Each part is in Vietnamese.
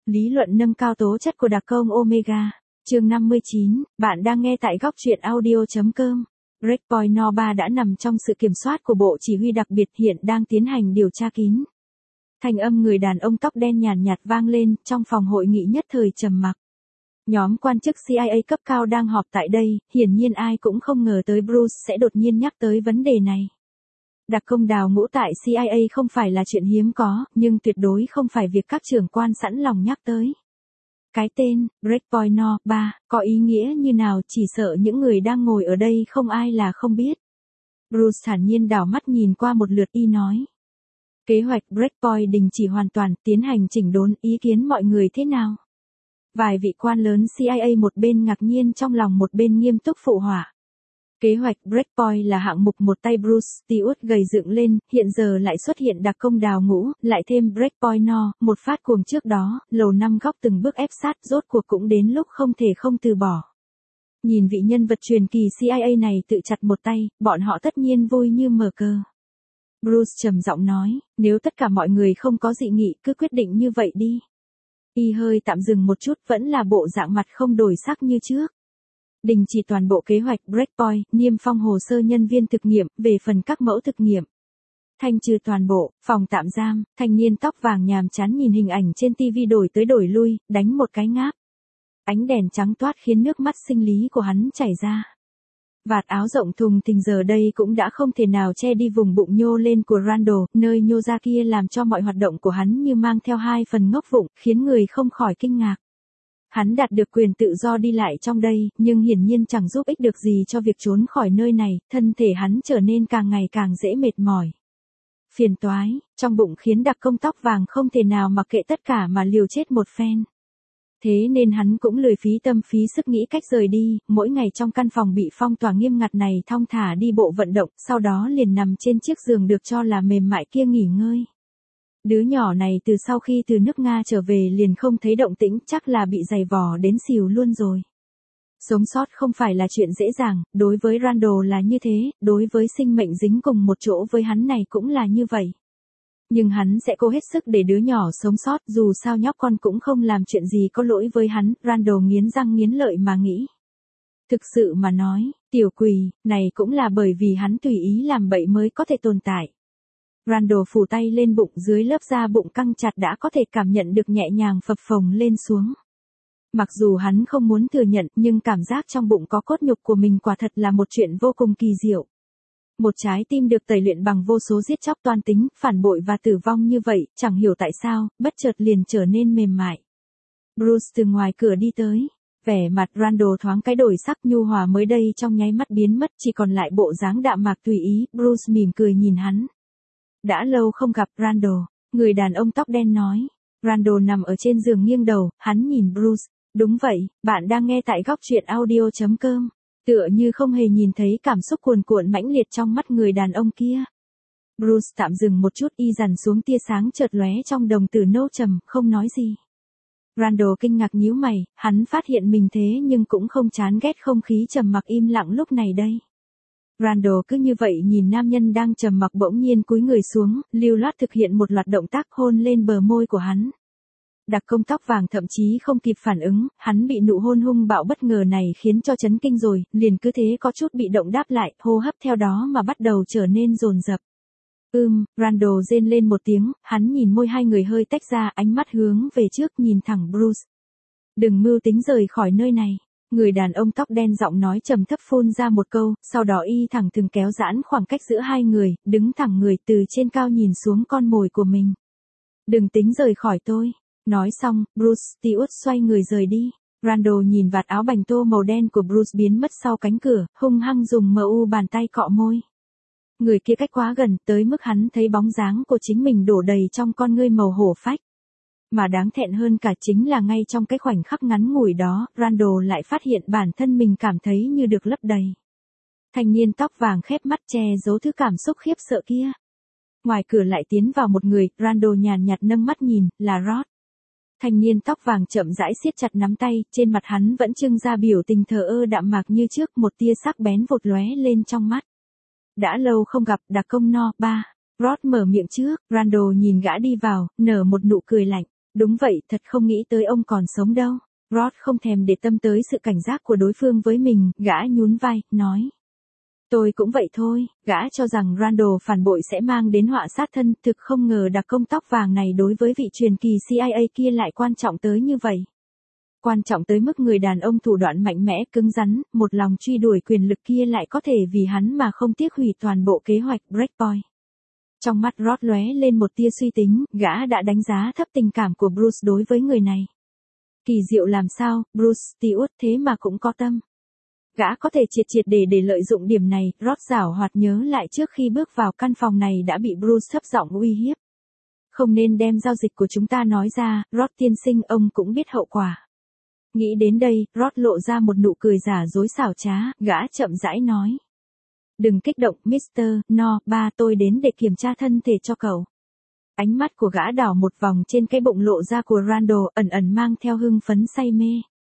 Lý luận nâng cao tố chất của đặc công Omega. Chương 59, bạn đang nghe tại góc truyện audio.com. Breakpoint No 3 đã nằm trong sự kiểm soát của Bộ Chỉ huy đặc biệt, hiện đang tiến hành điều tra kín. Thanh âm người đàn ông tóc đen nhàn nhạt vang lên, trong phòng hội nghị nhất thời trầm mặc. Nhóm quan chức CIA cấp cao đang họp tại đây, hiển nhiên ai cũng không ngờ tới Bruce sẽ đột nhiên nhắc tới vấn đề này. Đặc công đào ngũ tại CIA không phải là chuyện hiếm có, nhưng tuyệt đối không phải việc các trưởng quan sẵn lòng nhắc tới. Cái tên, Breakpoint No 3, có ý nghĩa như nào chỉ sợ những người đang ngồi ở đây không ai là không biết. Bruce thản nhiên đảo mắt nhìn qua một lượt y nói. Kế hoạch Breakpoint đình chỉ hoàn toàn, tiến hành chỉnh đốn, ý kiến mọi người thế nào? Vài vị quan lớn CIA một bên ngạc nhiên trong lòng một bên nghiêm túc phụ họa. Kế hoạch Breakpoint là hạng mục một tay Bruce Stewart gầy dựng lên, hiện giờ lại xuất hiện đặc công đào ngũ, lại thêm Breakpoint No, một phát cuồng trước đó, lầu năm góc từng bước ép sát, rốt cuộc cũng đến lúc không thể không từ bỏ. Nhìn vị nhân vật truyền kỳ CIA này tự chặt một tay, bọn họ tất nhiên vui như mở cờ. Bruce trầm giọng nói, nếu tất cả mọi người không có dị nghị cứ quyết định như vậy đi. Y hơi tạm dừng một chút, vẫn là bộ dạng mặt không đổi sắc như trước. Đình chỉ toàn bộ kế hoạch Breakpoint, niêm phong hồ sơ nhân viên thực nghiệm, về phần các mẫu thực nghiệm. Thanh trừ toàn bộ, phòng tạm giam, thanh niên tóc vàng nhàm chán nhìn hình ảnh trên TV đổi tới đổi lui, đánh một cái ngáp. Ánh đèn trắng toát khiến nước mắt sinh lý của hắn chảy ra. Vạt áo rộng thùng thình giờ đây cũng đã không thể nào che đi vùng bụng nhô lên của Randall, nơi nhô ra kia làm cho mọi hoạt động của hắn như mang theo hai phần ngốc vụng, khiến người không khỏi kinh ngạc. Hắn đạt được quyền tự do đi lại trong đây, nhưng hiển nhiên chẳng giúp ích được gì cho việc trốn khỏi nơi này, thân thể hắn trở nên càng ngày càng dễ mệt mỏi. Phiền toái, trong bụng khiến đặc công tóc vàng không thể nào mặc kệ tất cả mà liều chết một phen. Thế nên hắn cũng lười phí tâm phí sức nghĩ cách rời đi, mỗi ngày trong căn phòng bị phong tỏa nghiêm ngặt này thong thả đi bộ vận động, sau đó liền nằm trên chiếc giường được cho là mềm mại kia nghỉ ngơi. Đứa nhỏ này từ sau khi từ nước Nga trở về liền không thấy động tĩnh, chắc là bị giày vò đến xìu luôn rồi. Sống sót không phải là chuyện dễ dàng, đối với Randall là như thế, đối với sinh mệnh dính cùng một chỗ với hắn này cũng là như vậy. Nhưng hắn sẽ cố hết sức để đứa nhỏ sống sót, dù sao nhóc con cũng không làm chuyện gì có lỗi với hắn, Randall nghiến răng nghiến lợi mà nghĩ. Thực sự mà nói, tiểu quỷ, này cũng là bởi vì hắn tùy ý làm bậy mới có thể tồn tại. Randall phủ tay lên bụng, dưới lớp da bụng căng chặt đã có thể cảm nhận được nhẹ nhàng phập phồng lên xuống. Mặc dù hắn không muốn thừa nhận, nhưng cảm giác trong bụng có cốt nhục của mình quả thật là một chuyện vô cùng kỳ diệu. Một trái tim được tẩy luyện bằng vô số giết chóc toan tính, phản bội và tử vong như vậy, chẳng hiểu tại sao, bất chợt liền trở nên mềm mại. Bruce từ ngoài cửa đi tới. Vẻ mặt Randall thoáng cái đổi sắc, nhu hòa mới đây trong nháy mắt biến mất, chỉ còn lại bộ dáng đạm mạc tùy ý. Bruce mỉm cười nhìn hắn. Đã lâu không gặp Randall, người đàn ông tóc đen nói. Randall nằm ở trên giường nghiêng đầu, hắn nhìn Bruce. Đúng vậy, bạn đang nghe tại góc truyện audio.com. Tựa như không hề nhìn thấy cảm xúc cuồn cuộn mãnh liệt trong mắt người đàn ông kia. Bruce tạm dừng một chút, y dằn xuống tia sáng chợt lóe trong đồng tử nâu trầm, không nói gì. Randall kinh ngạc nhíu mày, hắn phát hiện mình thế nhưng cũng không chán ghét không khí trầm mặc im lặng lúc này đây. Randall cứ như vậy nhìn nam nhân đang trầm mặc bỗng nhiên cúi người xuống, lưu loát thực hiện một loạt động tác hôn lên bờ môi của hắn. Đặc công tóc vàng thậm chí không kịp phản ứng, hắn bị nụ hôn hung bạo bất ngờ này khiến cho chấn kinh rồi, liền cứ thế có chút bị động đáp lại, hô hấp theo đó mà bắt đầu trở nên dồn dập. Randall rên lên một tiếng, hắn nhìn môi hai người hơi tách ra, ánh mắt hướng về trước nhìn thẳng Bruce. Đừng mưu tính rời khỏi nơi này. Người đàn ông tóc đen giọng nói trầm thấp phun ra một câu, sau đó y thẳng thừng kéo giãn khoảng cách giữa hai người, đứng thẳng người từ trên cao nhìn xuống con mồi của mình. Đừng tính rời khỏi tôi. Nói xong, Bruce Stewart xoay người rời đi. Randall nhìn vạt áo bành tô màu đen của Bruce biến mất sau cánh cửa, hung hăng dùng mu bàn tay cọ môi. Người kia cách quá gần, tới mức hắn thấy bóng dáng của chính mình đổ đầy trong con ngươi màu hổ phách. Mà đáng thẹn hơn cả chính là ngay trong cái khoảnh khắc ngắn ngủi đó, Randall lại phát hiện bản thân mình cảm thấy như được lấp đầy. Thanh niên tóc vàng khép mắt che giấu thứ cảm xúc khiếp sợ kia. Ngoài cửa lại tiến vào một người, Randall nhàn nhạt nâng mắt nhìn, là Rod. Thanh niên tóc vàng chậm rãi siết chặt nắm tay, trên mặt hắn vẫn trưng ra biểu tình thờ ơ đạm mạc như trước, một tia sắc bén vụt lóe lên trong mắt. Đã lâu không gặp, đặc công No 3. Rod mở miệng trước, Randall nhìn gã đi vào, nở một nụ cười lạnh. Đúng vậy, thật không nghĩ tới ông còn sống đâu. Rod không thèm để tâm tới sự cảnh giác của đối phương với mình, gã nhún vai, nói. Tôi cũng vậy thôi, gã cho rằng Randall phản bội sẽ mang đến họa sát thân, thực không ngờ đặc công tóc vàng này đối với vị truyền kỳ CIA kia lại quan trọng tới như vậy. Quan trọng tới mức người đàn ông thủ đoạn mạnh mẽ cứng rắn, một lòng truy đuổi quyền lực kia lại có thể vì hắn mà không tiếc hủy toàn bộ kế hoạch Breakpoint. Trong mắt Rod lóe lên một tia suy tính, gã đã đánh giá thấp tình cảm của Bruce đối với người này. Kỳ diệu làm sao, Bruce Stewart thế mà cũng có tâm. Gã có thể triệt để lợi dụng điểm này, Rod giảo hoạt nhớ lại trước khi bước vào căn phòng này đã bị Bruce thấp giọng uy hiếp. Không nên đem giao dịch của chúng ta nói ra, Rod tiên sinh, ông cũng biết hậu quả. Nghĩ đến đây, Rod lộ ra một nụ cười giả dối xảo trá, gã chậm rãi nói. Đừng kích động, Mr. No, ba tôi đến để kiểm tra thân thể cho cậu. Ánh mắt của gã đảo một vòng trên cái bụng lộ ra của Randall, ẩn ẩn mang theo hưng phấn say mê.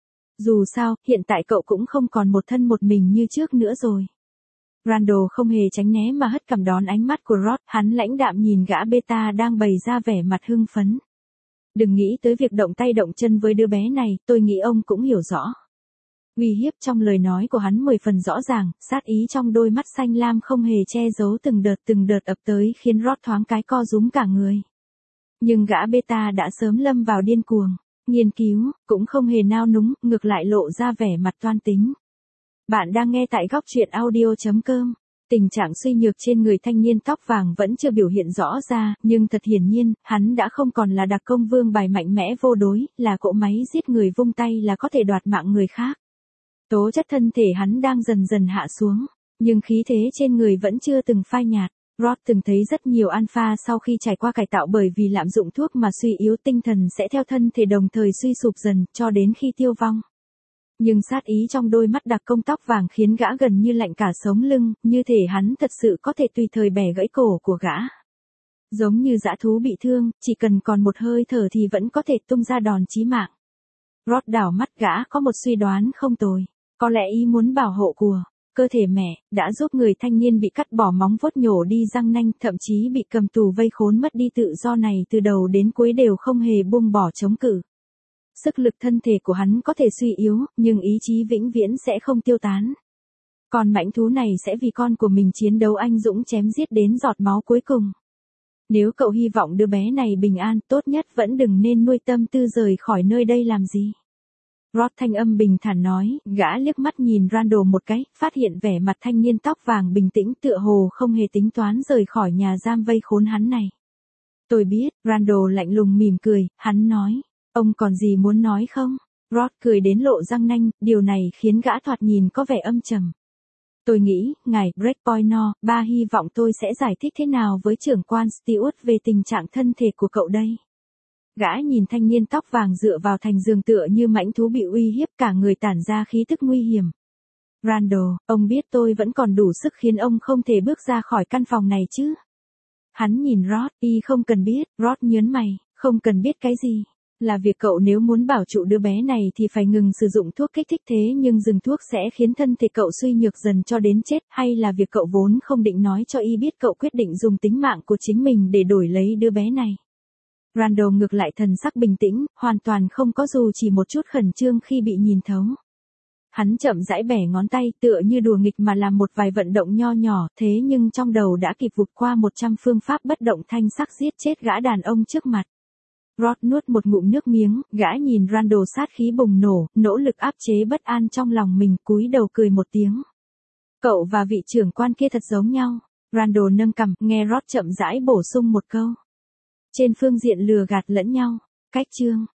Dù sao, hiện tại cậu cũng không còn một thân một mình như trước nữa rồi. Randall không hề tránh né mà hất cằm đón ánh mắt của Rod, hắn lãnh đạm nhìn gã beta đang bày ra vẻ mặt hưng phấn. Đừng nghĩ tới việc động tay động chân với đứa bé này, tôi nghĩ ông cũng hiểu rõ. Uy hiếp trong lời nói của hắn 10 phần rõ ràng, sát ý trong đôi mắt xanh lam không hề che giấu từng đợt ập tới khiến Rod thoáng cái co rúm cả người. Nhưng gã beta đã sớm lâm vào điên cuồng, nghiên cứu, cũng không hề nao núng, ngược lại lộ ra vẻ mặt toan tính. Bạn đang nghe tại góc truyện audio.com. Tình trạng suy nhược trên người thanh niên tóc vàng vẫn chưa biểu hiện rõ ra, nhưng thật hiển nhiên, hắn đã không còn là đặc công vương bài mạnh mẽ vô đối, là cỗ máy giết người vung tay là có thể đoạt mạng người khác. Tố chất thân thể hắn đang dần dần hạ xuống, nhưng khí thế trên người vẫn chưa từng phai nhạt. Rod từng thấy rất nhiều alpha sau khi trải qua cải tạo bởi vì lạm dụng thuốc mà suy yếu tinh thần sẽ theo thân thể đồng thời suy sụp dần, cho đến khi tiêu vong. Nhưng sát ý trong đôi mắt đặc công tóc vàng khiến gã gần như lạnh cả sống lưng, như thể hắn thật sự có thể tùy thời bẻ gãy cổ của gã. Giống như dã thú bị thương, chỉ cần còn một hơi thở thì vẫn có thể tung ra đòn chí mạng. Rod đảo mắt, gã có một suy đoán không tồi. Có lẽ ý muốn bảo hộ của cơ thể mẹ đã giúp người thanh niên bị cắt bỏ móng vuốt nhổ đi răng nanh, thậm chí bị cầm tù vây khốn mất đi tự do này từ đầu đến cuối đều không hề buông bỏ chống cự. Sức lực thân thể của hắn có thể suy yếu, nhưng ý chí vĩnh viễn sẽ không tiêu tán. Còn mãnh thú này sẽ vì con của mình chiến đấu anh dũng chém giết đến giọt máu cuối cùng. Nếu cậu hy vọng đứa bé này bình an, tốt nhất vẫn đừng nên nuôi tâm tư rời khỏi nơi đây làm gì. Rod thanh âm bình thản nói, gã liếc mắt nhìn Randall một cái, phát hiện vẻ mặt thanh niên tóc vàng bình tĩnh tựa hồ không hề tính toán rời khỏi nhà giam vây khốn hắn này. Tôi biết, Randall lạnh lùng mỉm cười, hắn nói, ông còn gì muốn nói không? Rod cười đến lộ răng nanh, điều này khiến gã thoạt nhìn có vẻ âm trầm. Tôi nghĩ, ngài Breakpoint No, ba hy vọng tôi sẽ giải thích thế nào với trưởng quan Stewart về tình trạng thân thể của cậu đây. Gã nhìn thanh niên tóc vàng dựa vào thành giường tựa như mãnh thú bị uy hiếp, cả người tản ra khí tức nguy hiểm. Randall, ông biết tôi vẫn còn đủ sức khiến ông không thể bước ra khỏi căn phòng này chứ? Hắn nhìn Rod, y không cần biết, Rod nhớn mày, không cần biết cái gì. Là việc cậu nếu muốn bảo trụ đứa bé này thì phải ngừng sử dụng thuốc kích thích, thế nhưng dừng thuốc sẽ khiến thân thể cậu suy nhược dần cho đến chết, hay là việc cậu vốn không định nói cho y biết cậu quyết định dùng tính mạng của chính mình để đổi lấy đứa bé này. Randall ngược lại thần sắc bình tĩnh, hoàn toàn không có dù chỉ một chút khẩn trương khi bị nhìn thấu. Hắn chậm rãi bẻ ngón tay tựa như đùa nghịch mà làm một vài vận động nho nhỏ, thế nhưng trong đầu đã kịp vụt qua 100 phương pháp bất động thanh sắc giết chết gã đàn ông trước mặt. Rod nuốt một ngụm nước miếng, gã nhìn Randall sát khí bùng nổ, nỗ lực áp chế bất an trong lòng mình, cúi đầu cười một tiếng. Cậu và vị trưởng quan kia thật giống nhau. Randall nâng cằm, nghe Rod chậm rãi bổ sung một câu. Trên phương diện lừa gạt lẫn nhau. Cách chương